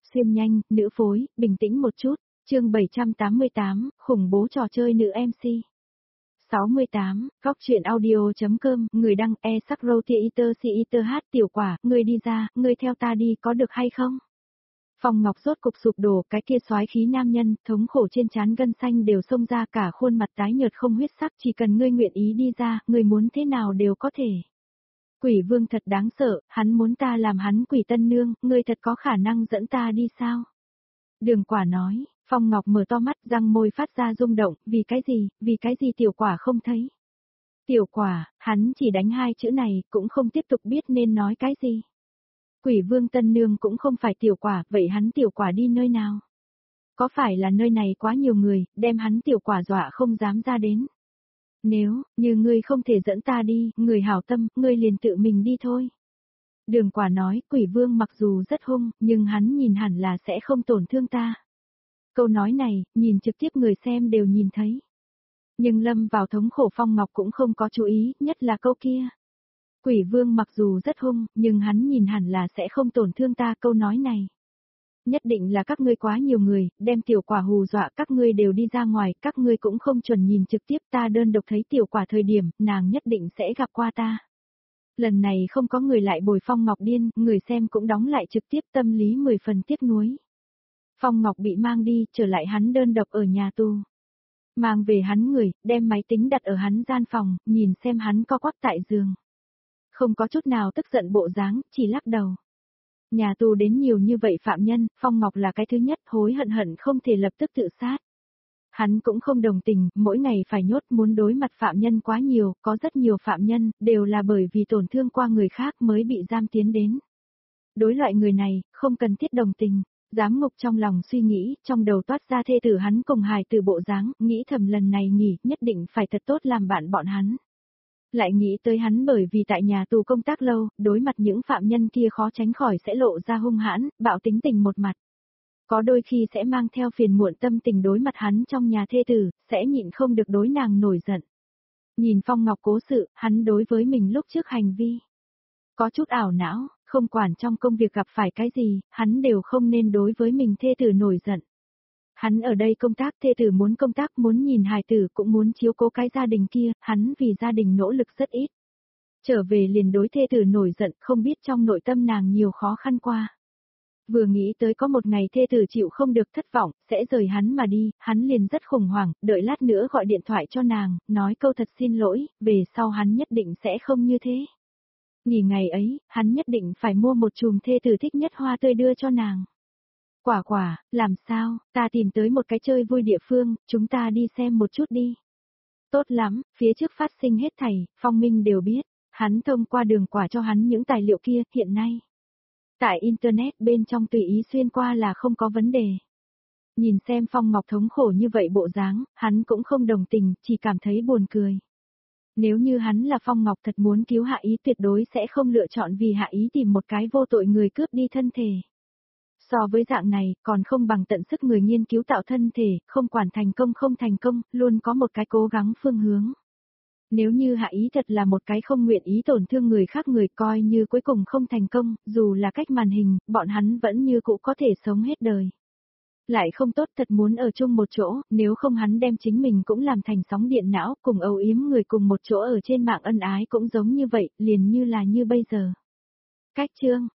xuyên nhanh, nữ phối, bình tĩnh một chút. Chương 788, khủng bố trò chơi nữ MC. 68, góc truyện audio.com, người đăng sắc roti eater si eater hát tiểu quả, ngươi đi ra, ngươi theo ta đi có được hay không? Phong Ngọc rốt cục sụp đổ, cái kia soái khí nam nhân, thống khổ trên trán gân xanh đều xông ra, cả khuôn mặt tái nhợt không huyết sắc, chỉ cần ngươi nguyện ý đi ra, ngươi muốn thế nào đều có thể. Quỷ vương thật đáng sợ, hắn muốn ta làm hắn quỷ tân nương, ngươi thật có khả năng dẫn ta đi sao? Đường Quả nói. Phong Ngọc mở to mắt, răng môi phát ra rung động, vì cái gì tiểu quả không thấy. Tiểu quả, hắn chỉ đánh hai chữ này, cũng không tiếp tục biết nên nói cái gì. Quỷ vương tân nương cũng không phải tiểu quả, vậy hắn tiểu quả đi nơi nào? Có phải là nơi này quá nhiều người, đem hắn tiểu quả dọa không dám ra đến? Nếu, như ngươi không thể dẫn ta đi, người hảo tâm, ngươi liền tự mình đi thôi. Đường Quả nói, quỷ vương mặc dù rất hung, nhưng hắn nhìn hẳn là sẽ không tổn thương ta. Câu nói này, nhìn trực tiếp người xem đều nhìn thấy. Nhưng lâm vào thống khổ Phong Ngọc cũng không có chú ý, nhất là câu kia. Quỷ vương mặc dù rất hung, nhưng hắn nhìn hẳn là sẽ không tổn thương ta, câu nói này. Nhất định là các ngươi quá nhiều người, đem tiểu quả hù dọa các ngươi đều đi ra ngoài, các ngươi cũng không chuẩn nhìn trực tiếp ta đơn độc thấy tiểu quả thời điểm, nàng nhất định sẽ gặp qua ta. Lần này không có người lại bồi Phong Ngọc điên, người xem cũng đóng lại trực tiếp tâm lý 10 phần tiếc nuối. Phong Ngọc bị mang đi, trở lại hắn đơn độc ở nhà tù. Mang về hắn người, đem máy tính đặt ở hắn gian phòng, nhìn xem hắn co quắp tại giường. Không có chút nào tức giận bộ dáng, chỉ lắc đầu. Nhà tù đến nhiều như vậy phạm nhân, Phong Ngọc là cái thứ nhất, hối hận không thể lập tức tự sát. Hắn cũng không đồng tình, mỗi ngày phải nhốt muốn đối mặt phạm nhân quá nhiều, có rất nhiều phạm nhân, đều là bởi vì tổn thương qua người khác mới bị giam tiến đến. Đối loại người này, không cần thiết đồng tình. Giám ngục trong lòng suy nghĩ, trong đầu toát ra thê tử hắn cùng hài từ bộ dáng, nghĩ thầm lần này nghỉ, nhất định phải thật tốt làm bạn bọn hắn. Lại nghĩ tới hắn bởi vì tại nhà tù công tác lâu, đối mặt những phạm nhân kia khó tránh khỏi sẽ lộ ra hung hãn, bạo tính tình một mặt. Có đôi khi sẽ mang theo phiền muộn tâm tình đối mặt hắn trong nhà thê tử, sẽ nhịn không được đối nàng nổi giận. Nhìn Phong Ngọc cố sự, hắn đối với mình lúc trước hành vi. Có chút ảo não, không quản trong công việc gặp phải cái gì, hắn đều không nên đối với mình thê tử nổi giận. Hắn ở đây công tác, thê tử muốn công tác, muốn nhìn hài tử cũng muốn chiếu cố cái gia đình kia, hắn vì gia đình nỗ lực rất ít. Trở về liền đối thê tử nổi giận, không biết trong nội tâm nàng nhiều khó khăn qua. Vừa nghĩ tới có một ngày thê tử chịu không được thất vọng, sẽ rời hắn mà đi, hắn liền rất khủng hoảng, đợi lát nữa gọi điện thoại cho nàng, nói câu thật xin lỗi, về sau hắn nhất định sẽ không như thế. Nghỉ ngày ấy, hắn nhất định phải mua một chùm thê tử thích nhất hoa tươi đưa cho nàng. Quả, làm sao, ta tìm tới một cái chơi vui địa phương, chúng ta đi xem một chút đi. Tốt lắm, phía trước phát sinh hết thảy, Phong Minh đều biết, hắn thông qua Đường Quả cho hắn những tài liệu kia, hiện nay. Tại Internet bên trong tùy ý xuyên qua là không có vấn đề. Nhìn xem Phong Ngọc thống khổ như vậy bộ dáng, hắn cũng không đồng tình, chỉ cảm thấy buồn cười. Nếu như hắn là Phong Ngọc thật muốn cứu Hạ Ý tuyệt đối sẽ không lựa chọn vì Hạ Ý tìm một cái vô tội người cướp đi thân thể. So với dạng này, còn không bằng tận sức người nghiên cứu tạo thân thể, không quản thành công không thành công, luôn có một cái cố gắng phương hướng. Nếu như Hạ Ý thật là một cái không nguyện ý tổn thương người khác người coi như cuối cùng không thành công, dù là cách màn hình, bọn hắn vẫn như cũ có thể sống hết đời. Lại không tốt thật muốn ở chung một chỗ, nếu không hắn đem chính mình cũng làm thành sóng điện não, cùng âu yếm người cùng một chỗ ở trên mạng ân ái cũng giống như vậy, liền như là như bây giờ. Cách chương